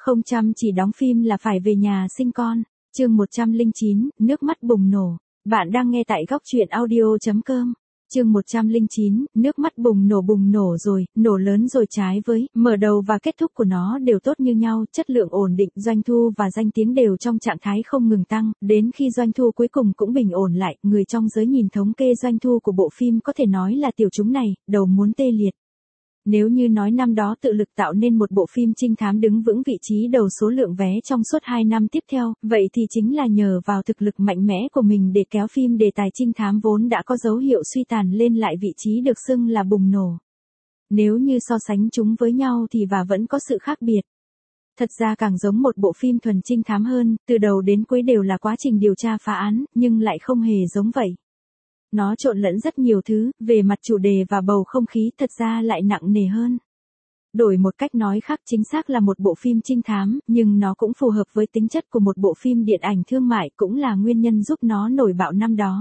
Không chăm chỉ đóng phim là phải về nhà sinh con. Chương 109, nước mắt bùng nổ. Bạn đang nghe tại góc truyện audio.com. Chương 109, nước mắt bùng nổ rồi, nổ lớn rồi trái với, mở đầu và kết thúc của nó đều tốt như nhau, chất lượng ổn định, doanh thu và danh tiếng đều trong trạng thái không ngừng tăng, đến khi doanh thu cuối cùng cũng bình ổn lại, người trong giới nhìn thống kê doanh thu của bộ phim có thể nói là tiểu chúng này, đầu muốn tê liệt. Nếu như nói năm đó tự lực tạo nên một bộ phim trinh thám đứng vững vị trí đầu số lượng vé trong suốt 2 năm tiếp theo, vậy thì chính là nhờ vào thực lực mạnh mẽ của mình để kéo phim đề tài trinh thám vốn đã có dấu hiệu suy tàn lên lại vị trí được xưng là bùng nổ. Nếu như so sánh chúng với nhau thì vẫn có sự khác biệt. Thật ra càng giống một bộ phim thuần trinh thám hơn, từ đầu đến cuối đều là quá trình điều tra phá án, nhưng lại không hề giống vậy. Nó trộn lẫn rất nhiều thứ, về mặt chủ đề và bầu không khí thật ra lại nặng nề hơn. Đổi một cách nói khác chính xác là một bộ phim trinh thám, nhưng nó cũng phù hợp với tính chất của một bộ phim điện ảnh thương mại cũng là nguyên nhân giúp nó nổi bạo năm đó.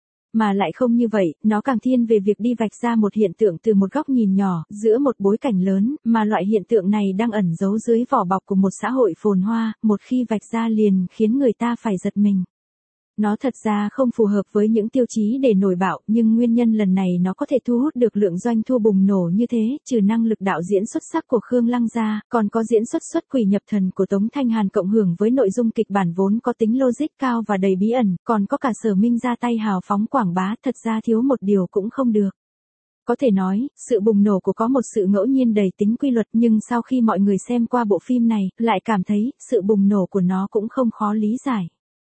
Mà lại không như vậy, nó càng thiên về việc đi vạch ra một hiện tượng từ một góc nhìn nhỏ, giữa một bối cảnh lớn, mà loại hiện tượng này đang ẩn giấu dưới vỏ bọc của một xã hội phồn hoa, một khi vạch ra liền khiến người ta phải giật mình. Nó thật ra không phù hợp với những tiêu chí để nổi bạo, nhưng nguyên nhân lần này nó có thể thu hút được lượng doanh thu bùng nổ như thế, trừ năng lực đạo diễn xuất sắc của Khương Lăng ra, còn có diễn xuất quỷ nhập thần của Tống Thanh Hàn cộng hưởng với nội dung kịch bản vốn có tính logic cao và đầy bí ẩn, còn có cả Sở Minh ra tay hào phóng quảng bá, thật ra thiếu một điều cũng không được. Có thể nói, sự bùng nổ của có một sự ngẫu nhiên đầy tính quy luật, nhưng sau khi mọi người xem qua bộ phim này, lại cảm thấy, sự bùng nổ của nó cũng không khó lý giải.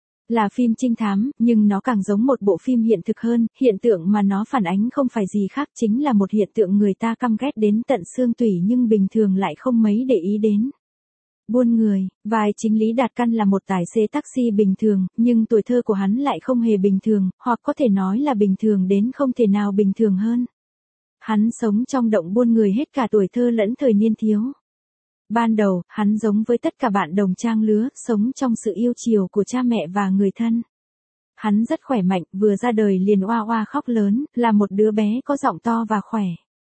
Là phim trinh thám, nhưng nó càng giống một bộ phim hiện thực hơn, hiện tượng mà nó phản ánh không phải gì khác chính là một hiện tượng người ta căm ghét đến tận xương tủy nhưng bình thường lại không mấy để ý đến. Buôn người, vai chính Lý Đạt Căn là một tài xế taxi bình thường, nhưng tuổi thơ của hắn lại không hề bình thường, hoặc có thể nói là bình thường đến không thể nào bình thường hơn. Hắn sống trong động buôn người hết cả tuổi thơ lẫn thời niên thiếu. Ban đầu, hắn giống với tất cả bạn đồng trang lứa, sống trong sự yêu chiều của cha mẹ và người thân. Hắn rất khỏe mạnh, vừa ra đời liền oa oa khóc lớn, là một đứa bé có giọng to và khỏe.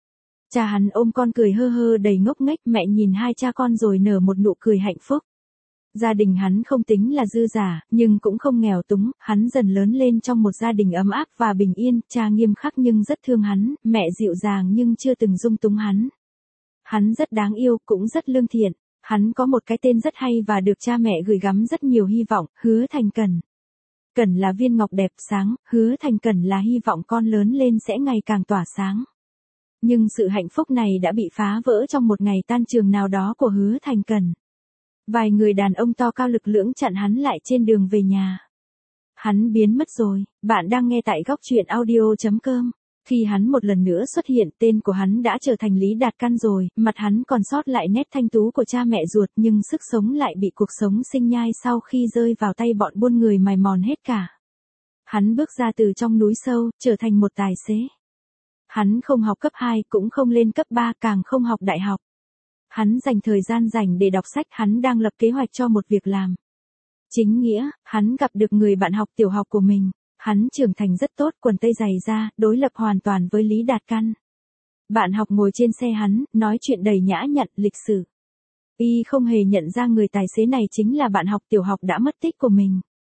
Cha hắn ôm con cười hơ hơ đầy ngốc nghếch, mẹ nhìn hai cha con rồi nở một nụ cười hạnh phúc. Gia đình hắn không tính là dư giả, nhưng cũng không nghèo túng, hắn dần lớn lên trong một gia đình ấm áp và bình yên, cha nghiêm khắc nhưng rất thương hắn, mẹ dịu dàng nhưng chưa từng dung túng hắn. Hắn rất đáng yêu, cũng rất lương thiện. Hắn có một cái tên rất hay và được cha mẹ gửi gắm rất nhiều hy vọng, Hứa Thành Cẩn. Cẩn là viên ngọc đẹp sáng, Hứa Thành Cẩn là hy vọng con lớn lên sẽ ngày càng tỏa sáng. Nhưng sự hạnh phúc này đã bị phá vỡ trong một ngày tan trường nào đó của Hứa Thành Cẩn. Vài người đàn ông to cao lực lưỡng chặn hắn lại trên đường về nhà. Hắn biến mất rồi. Bạn đang nghe tại góc truyện audio.com. Khi hắn một lần nữa xuất hiện, tên của hắn đã trở thành Lý Đạt Căn rồi, mặt hắn còn sót lại nét thanh tú của cha mẹ ruột nhưng sức sống lại bị cuộc sống sinh nhai sau khi rơi vào tay bọn buôn người mài mòn hết cả. Hắn bước ra từ trong núi sâu, trở thành một tài xế. Hắn không học cấp 2, cũng không lên cấp 3, càng không học đại học. Hắn dành thời gian rảnh để đọc sách, hắn đang lập kế hoạch cho một việc làm. Chính nghĩa, hắn gặp được người bạn học tiểu học của mình. Hắn trưởng thành rất tốt, quần tây dày da, đối lập hoàn toàn với Lý Đạt Căn. Bạn học ngồi trên xe hắn, nói chuyện đầy nhã nhặn, lịch sự. Y không hề nhận ra người tài xế này chính là bạn học tiểu học đã mất tích của mình.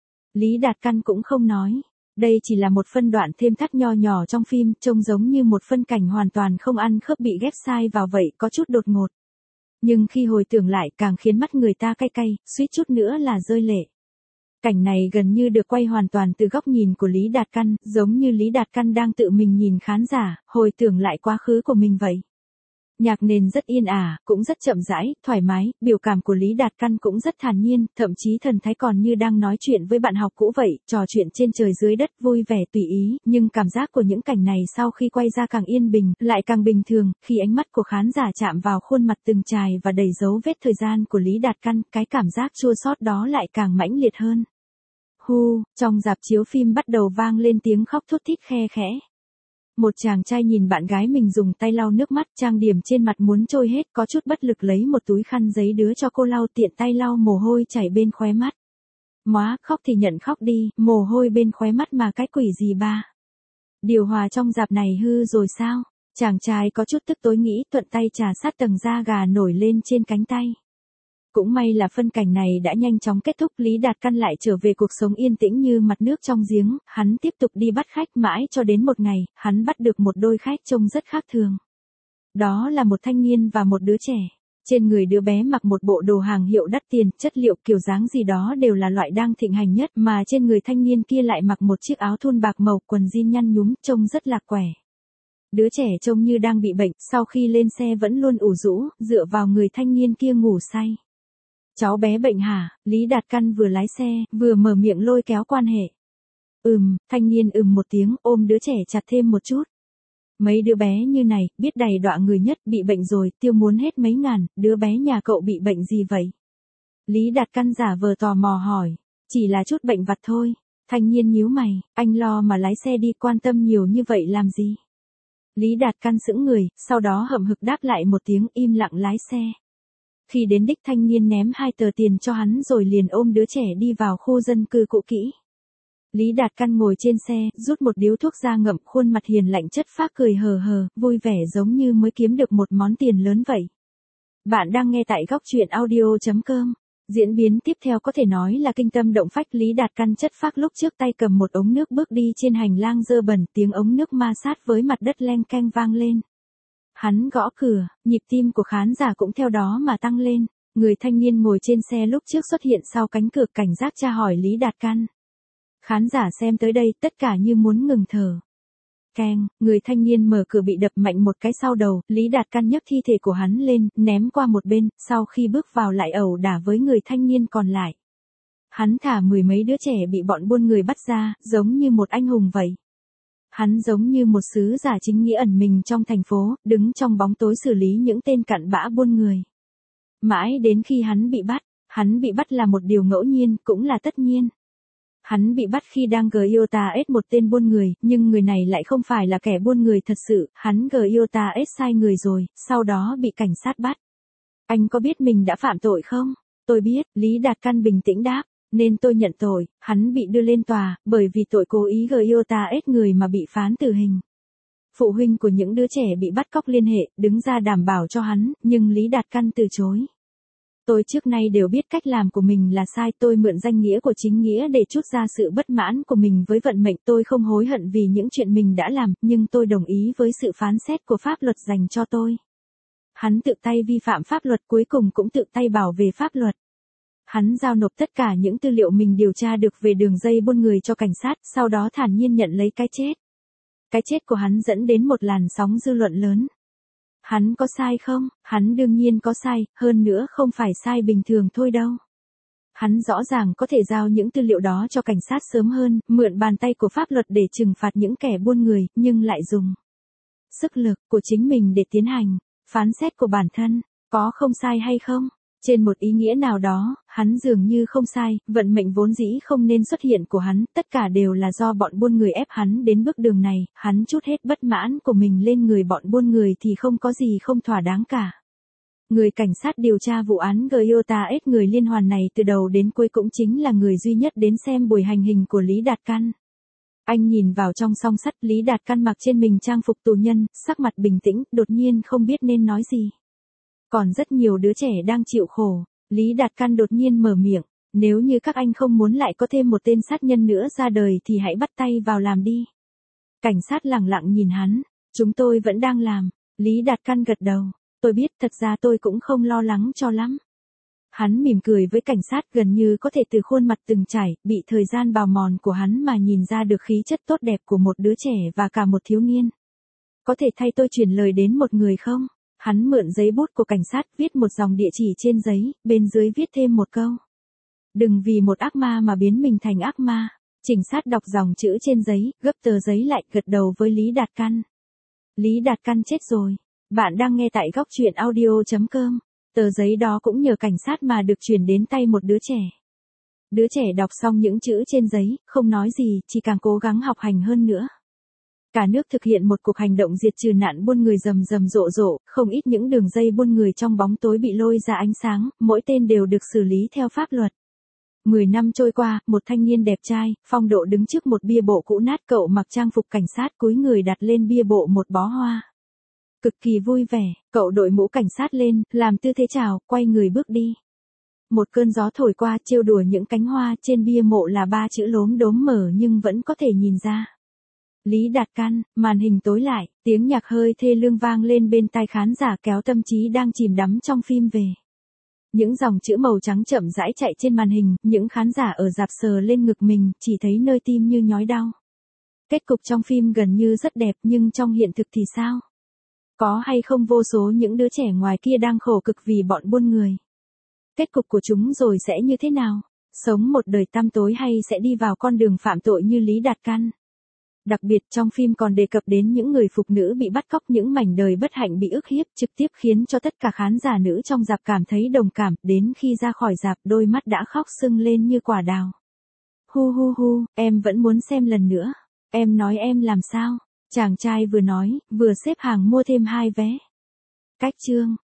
Lý Đạt Căn cũng không nói. Đây chỉ là một phân đoạn thêm thắt nho nhỏ trong phim, trông giống như một phân cảnh hoàn toàn không ăn khớp bị ghép sai vào vậy, có chút đột ngột. Nhưng khi hồi tưởng lại càng khiến mắt người ta cay cay, suýt chút nữa là rơi lệ. Cảnh này gần như được quay hoàn toàn từ góc nhìn của Lý Đạt Căn, giống như Lý Đạt Căn đang tự mình nhìn khán giả, hồi tưởng lại quá khứ của mình vậy. Nhạc nền rất yên ả, cũng rất chậm rãi, thoải mái, biểu cảm của Lý Đạt Căn cũng rất thản nhiên, thậm chí thần thái còn như đang nói chuyện với bạn học cũ vậy, trò chuyện trên trời dưới đất vui vẻ tùy ý, nhưng cảm giác của những cảnh này sau khi quay ra càng yên bình, lại càng bình thường, khi ánh mắt của khán giả chạm vào khuôn mặt từng trài và đầy dấu vết thời gian của Lý Đạt Căn, cái cảm giác chua xót đó lại càng mãnh liệt hơn. Trong rạp chiếu phim bắt đầu vang lên tiếng khóc thút thít khe khẽ. Một chàng trai nhìn bạn gái mình dùng tay lau nước mắt, trang điểm trên mặt muốn trôi hết, có chút bất lực lấy một túi khăn giấy đứa cho cô lau, tiện tay lau mồ hôi chảy bên khóe mắt. Móa, khóc thì nhận khóc đi, mồ hôi bên khóe mắt mà cái quỷ gì ba. Điều hòa trong rạp này hư rồi sao? Chàng trai có chút tức tối nghĩ, thuận tay trà sát tầng da gà nổi lên trên cánh tay. Cũng may là phân cảnh này đã nhanh chóng kết thúc, Lý Đạt Căn lại trở về cuộc sống yên tĩnh như mặt nước trong giếng, hắn tiếp tục đi bắt khách mãi cho đến một ngày, hắn bắt được một đôi khách trông rất khác thường. Đó là một thanh niên và một đứa trẻ. Trên người đứa bé mặc một bộ đồ hàng hiệu đắt tiền, chất liệu kiểu dáng gì đó đều là loại đang thịnh hành nhất, mà trên người thanh niên kia lại mặc một chiếc áo thun bạc màu, quần jean nhăn nhúm, trông rất lạc quẻ. Đứa trẻ trông như đang bị bệnh, sau khi lên xe vẫn luôn ủ rũ, dựa vào người thanh niên kia ngủ say. Cháu bé bệnh hả? Lý Đạt Căn vừa lái xe, vừa mở miệng lôi kéo quan hệ. Thanh niên một tiếng, ôm đứa trẻ chặt thêm một chút. Mấy đứa bé như này, biết đầy đọa người nhất, bị bệnh rồi, tiêu muốn hết mấy ngàn, đứa bé nhà cậu bị bệnh gì vậy? Lý Đạt Căn giả vờ tò mò hỏi. Chỉ là chút bệnh vặt thôi. Thanh niên nhíu mày, anh lo mà lái xe đi, quan tâm nhiều như vậy làm gì? Lý Đạt Căn sững người, sau đó hậm hực đáp lại một tiếng, im lặng lái xe. Khi đến đích, thanh niên ném 2 tờ tiền cho hắn rồi liền ôm đứa trẻ đi vào khu dân cư cũ kỹ. Lý Đạt Căn ngồi trên xe, rút một điếu thuốc ra ngậm, khuôn mặt hiền lạnh chất phác, cười hờ hờ, vui vẻ giống như mới kiếm được một món tiền lớn vậy. Bạn đang nghe tại góc truyện audio.com. Diễn biến tiếp theo có thể nói là kinh tâm động phách. Lý Đạt Căn chất phác lúc trước tay cầm một ống nước bước đi trên hành lang dơ bẩn, tiếng ống nước ma sát với mặt đất leng keng vang lên. Hắn gõ cửa, nhịp tim của khán giả cũng theo đó mà tăng lên. Người thanh niên ngồi trên xe lúc trước xuất hiện sau cánh cửa, cảnh giác tra hỏi Lý Đạt Căn. Khán giả xem tới đây tất cả như muốn ngừng thở. Keng, người thanh niên mở cửa bị đập mạnh một cái sau đầu, Lý Đạt Căn nhấc thi thể của hắn lên, ném qua một bên, sau khi bước vào lại ẩu đả với người thanh niên còn lại. Hắn thả 10 mấy đứa trẻ bị bọn buôn người bắt ra, giống như một anh hùng vậy. Hắn giống như một sứ giả chính nghĩa ẩn mình trong thành phố, đứng trong bóng tối xử lý những tên cặn bã buôn người. Mãi đến khi hắn bị bắt là một điều ngẫu nhiên, cũng là tất nhiên. Hắn bị bắt khi đang GIOTA-S một tên buôn người, nhưng người này lại không phải là kẻ buôn người thật sự, hắn GIOTA-S sai người rồi, sau đó bị cảnh sát bắt. Anh có biết mình đã phạm tội không? Tôi biết, Lý Đạt Căn bình tĩnh đáp, nên tôi nhận tội. Hắn bị đưa lên tòa, bởi vì tội cố ý GIOTA-S người mà bị phán tử hình. Phụ huynh của những đứa trẻ bị bắt cóc liên hệ, đứng ra đảm bảo cho hắn, nhưng Lý Đạt Căn từ chối. Tôi trước nay đều biết cách làm của mình là sai, tôi mượn danh nghĩa của chính nghĩa để trút ra sự bất mãn của mình với vận mệnh, tôi không hối hận vì những chuyện mình đã làm, nhưng tôi đồng ý với sự phán xét của pháp luật dành cho tôi. Hắn tự tay vi phạm pháp luật, cuối cùng cũng tự tay bảo vệ pháp luật. Hắn giao nộp tất cả những tư liệu mình điều tra được về đường dây buôn người cho cảnh sát, sau đó thản nhiên nhận lấy cái chết. Cái chết của hắn dẫn đến một làn sóng dư luận lớn. Hắn có sai không? Hắn đương nhiên có sai, hơn nữa không phải sai bình thường thôi đâu. Hắn rõ ràng có thể giao những tư liệu đó cho cảnh sát sớm hơn, mượn bàn tay của pháp luật để trừng phạt những kẻ buôn người, nhưng lại dùng sức lực của chính mình để tiến hành phán xét của bản thân, có không sai hay không? Trên một ý nghĩa nào đó, hắn dường như không sai, vận mệnh vốn dĩ không nên xuất hiện của hắn, tất cả đều là do bọn buôn người ép hắn đến bước đường này, hắn trút hết bất mãn của mình lên người bọn buôn người thì không có gì không thỏa đáng cả. Người cảnh sát điều tra vụ án GIOTA-S người liên hoàn này từ đầu đến cuối cũng chính là người duy nhất đến xem buổi hành hình của Lý Đạt Căn. Anh nhìn vào trong song sắt, Lý Đạt Căn mặc trên mình trang phục tù nhân, sắc mặt bình tĩnh, đột nhiên không biết nên nói gì. Còn rất nhiều đứa trẻ đang chịu khổ. Lý Đạt Căn đột nhiên mở miệng, nếu như các anh không muốn lại có thêm một tên sát nhân nữa ra đời thì hãy bắt tay vào làm đi. Cảnh sát lẳng lặng nhìn hắn, chúng tôi vẫn đang làm. Lý Đạt Căn gật đầu, tôi biết, thật ra tôi cũng không lo lắng cho lắm. Hắn mỉm cười với cảnh sát, gần như có thể từ khuôn mặt từng trải, bị thời gian bào mòn của hắn mà nhìn ra được khí chất tốt đẹp của một đứa trẻ và cả một thiếu niên. Có thể thay tôi truyền lời đến một người không? Hắn mượn giấy bút của cảnh sát, viết một dòng địa chỉ trên giấy, bên dưới viết thêm một câu. Đừng vì một ác ma mà biến mình thành ác ma. Cảnh sát đọc dòng chữ trên giấy, gấp tờ giấy lại, gật đầu với Lý Đạt Căn. Lý Đạt Căn chết rồi. Bạn đang nghe tại góc truyện audio.com. Tờ giấy đó cũng nhờ cảnh sát mà được chuyển đến tay một đứa trẻ. Đứa trẻ đọc xong những chữ trên giấy, không nói gì, chỉ càng cố gắng học hành hơn nữa. Cả nước thực hiện một cuộc hành động diệt trừ nạn buôn người rầm rầm rộ rộ, không ít những đường dây buôn người trong bóng tối bị lôi ra ánh sáng, mỗi tên đều được xử lý theo pháp luật. 10 năm trôi qua, một thanh niên đẹp trai, phong độ đứng trước một bia bộ cũ nát, cậu mặc trang phục cảnh sát, cúi người đặt lên bia bộ một bó hoa. Cực kỳ vui vẻ, cậu đội mũ cảnh sát lên, làm tư thế chào, quay người bước đi. một cơn gió thổi qua trêu đùa những cánh hoa, trên bia mộ là 3 chữ lốm đốm mở nhưng vẫn có thể nhìn ra. Lý Đạt Căn, màn hình tối lại, tiếng nhạc hơi thê lương vang lên bên tai khán giả kéo tâm trí đang chìm đắm trong phim về. Những dòng chữ màu trắng chậm rãi chạy trên màn hình, những khán giả ở rạp sờ lên ngực mình, chỉ thấy nơi tim như nhói đau. Kết cục trong phim gần như rất đẹp nhưng trong hiện thực thì sao? Có hay không vô số những đứa trẻ ngoài kia đang khổ cực vì bọn buôn người? Kết cục của chúng rồi sẽ như thế nào? Sống một đời tăm tối hay sẽ đi vào con đường phạm tội như Lý Đạt Căn? Đặc biệt trong phim còn đề cập đến những người phụ nữ bị bắt cóc, những mảnh đời bất hạnh bị ức hiếp, trực tiếp khiến cho tất cả khán giả nữ trong rạp cảm thấy đồng cảm, đến khi ra khỏi rạp đôi mắt đã khóc sưng lên như quả đào. Hu hu hu, em vẫn muốn xem lần nữa. Em nói em làm sao? Chàng trai vừa nói, vừa xếp hàng mua thêm 2 vé. Cách chương